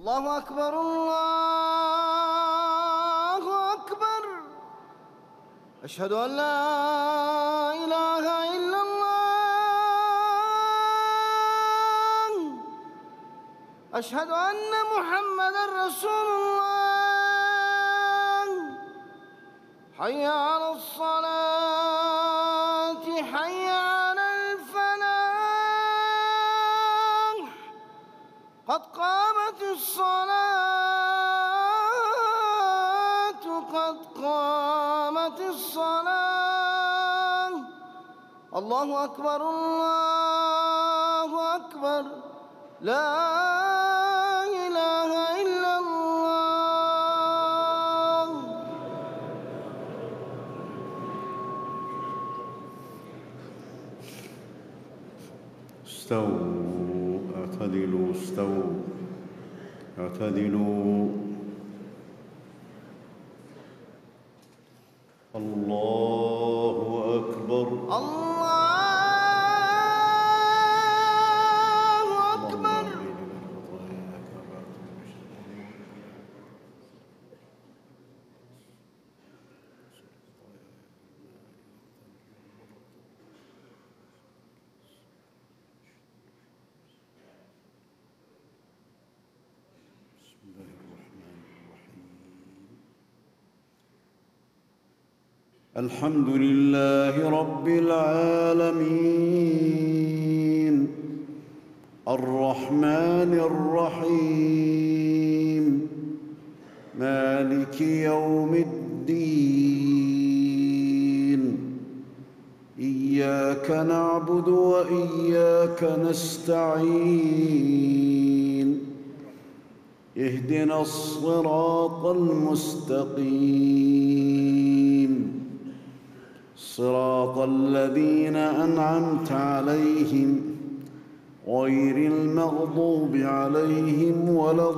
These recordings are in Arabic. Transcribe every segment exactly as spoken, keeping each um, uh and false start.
الله أكبر الله أكبر. أشهد أن لا إله إلا الله. أشهد أن محمدًا رسول الله. حي على الصلاة حي على الفلاح. قد قامت الصلاة قد قامت الصلاة. الله أكبر الله أكبر. لا إله إلا الله. استووا اعتدلوا استووا اعتدلوا. الله أكبر الله أكبر. الحمد لله رب العالمين الرحمن الرحيم مالك يوم الدين. إياك نعبد وإياك نستعين. اهدنا الصراط المستقيم صراط الذين أنعمت عليهم غير المغضوب عليهم ولا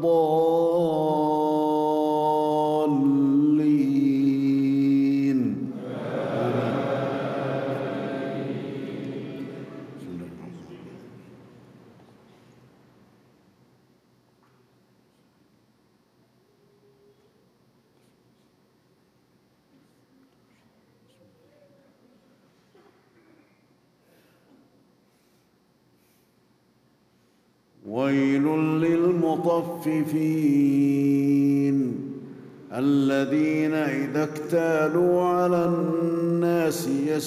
الضالين. ويل للمطففين الذين إذا اكتالوا على الناس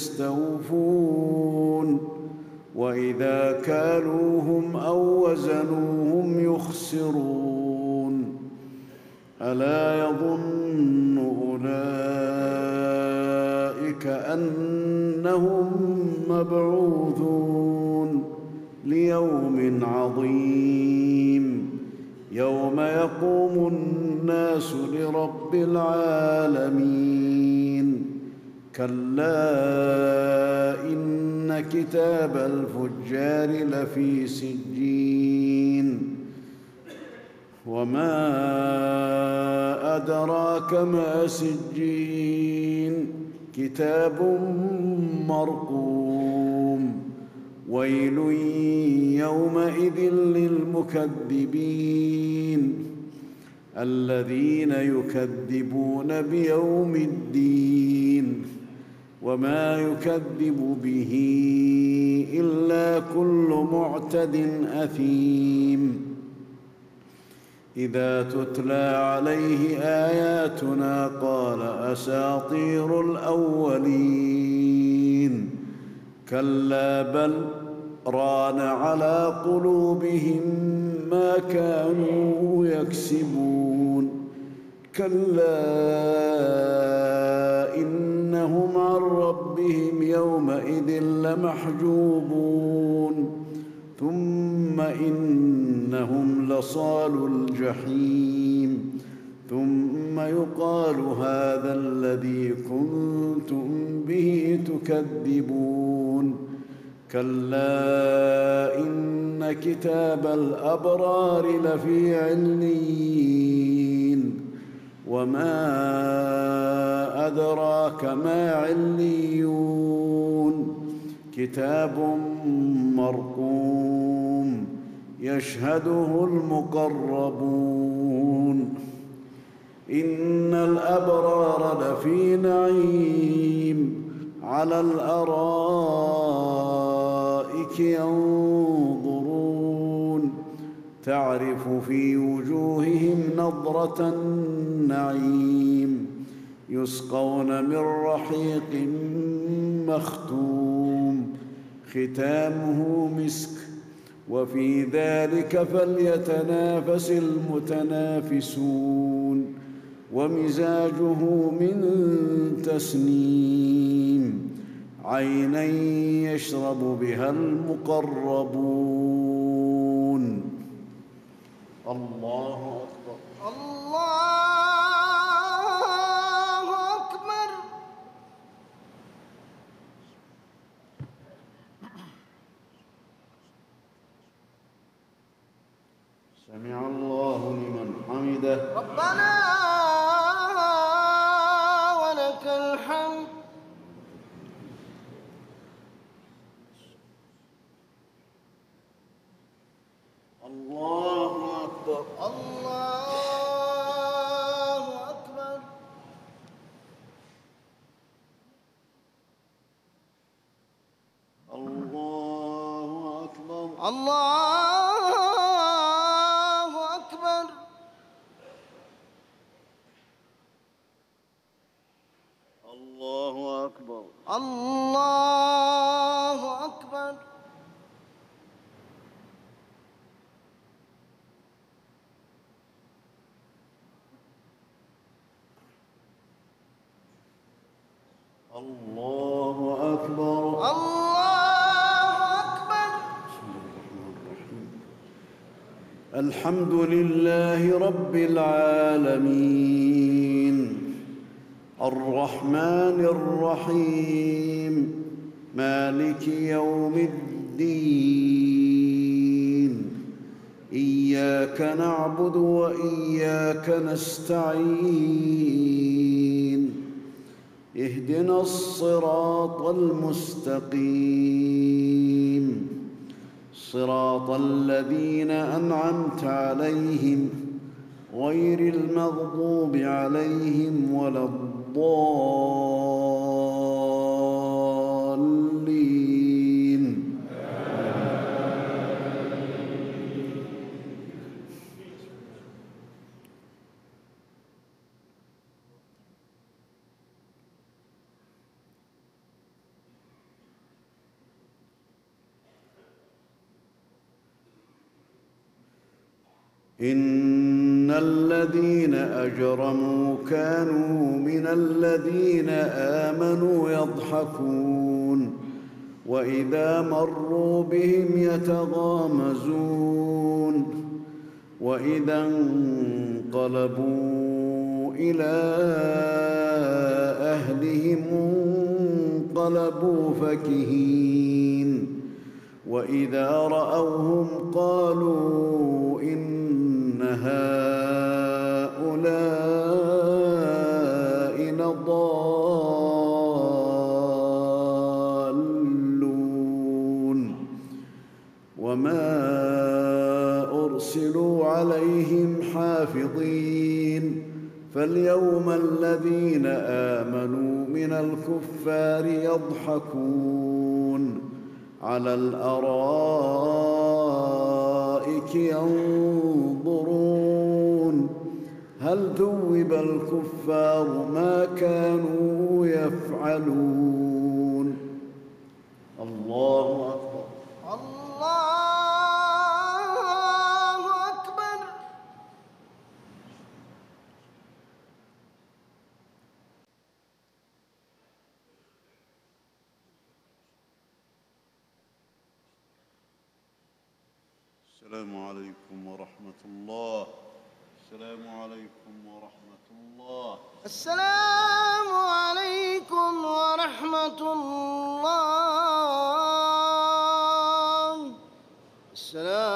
يستوفون وإذا كالوهم أو وزنوهم يخسرون. ألا يظن أولئك أنهم مبعوثون ليوم عظيم يوم يقوم الناس لرب العالمين. كلا إن كتاب الفجار لفي سجين. وما أدراك ما سجين. كتاب مرقوم. ويل يومئذ للمكذبين الذين يكذبون بيوم الدين. وما يكذب به إلا كل معتد أثيم. إذا تتلى عليه آياتنا قال أساطير الأولين. كلا بل ران على قلوبهم ما كانوا يكسبون. كلا إنهم عن ربهم يومئذ لمحجوبون. ثم إنهم لصالو الجحيم. ثم يقال هذا الذي كنتم به تكذبون. كلا إن كتاب الأبرار لفي عليين. وما أدراك ما عليون. كتاب مرقوم يشهده المقربون إن الأبرار لفي نعيم على الأرائك ينظرون تعرف في وجوههم نضرة النعيم يسقون من رحيق مختوم ختامه مسك وفي ذلك فليتنافس المتنافسون ومزاجه من تسنيم عينا يشرب بها المقربون الله أكبر الله أكبر. سمع الله لمن حمده ربنا ولك الحمد. الله أكبر الله أكبر. الله أكبر الله أكبر. الله أكبر الله أكبر. الله أكبر الله أكبر. الحمد لله رب العالمين الرحمن الرحيم مالك يوم الدين إياك نعبد وإياك نستعين اهدنا الصراط المستقيم صراط الذين أنعمت عليهم غير المغضوب عليهم ولا الضالين إن الذين أجرموا كانوا من الذين آمنوا يضحكون وإذا مروا بهم يتغامزون وإذا انقلبوا إلى أهلهم انقلبوا فكهين وإذا رأوهم قالوا إن هؤلاء لضالون وما أرسلوا عليهم حافظين فاليوم الذين آمنوا من الكفار يضحكون على الأرائك ينظرون هل ثوب الكفار ما كانوا يفعلون الله أكبر الله أكبر. السلام عليكم ورحمة الله السلام عليكم ورحمة الله السلام عليكم ورحمة الله. السلام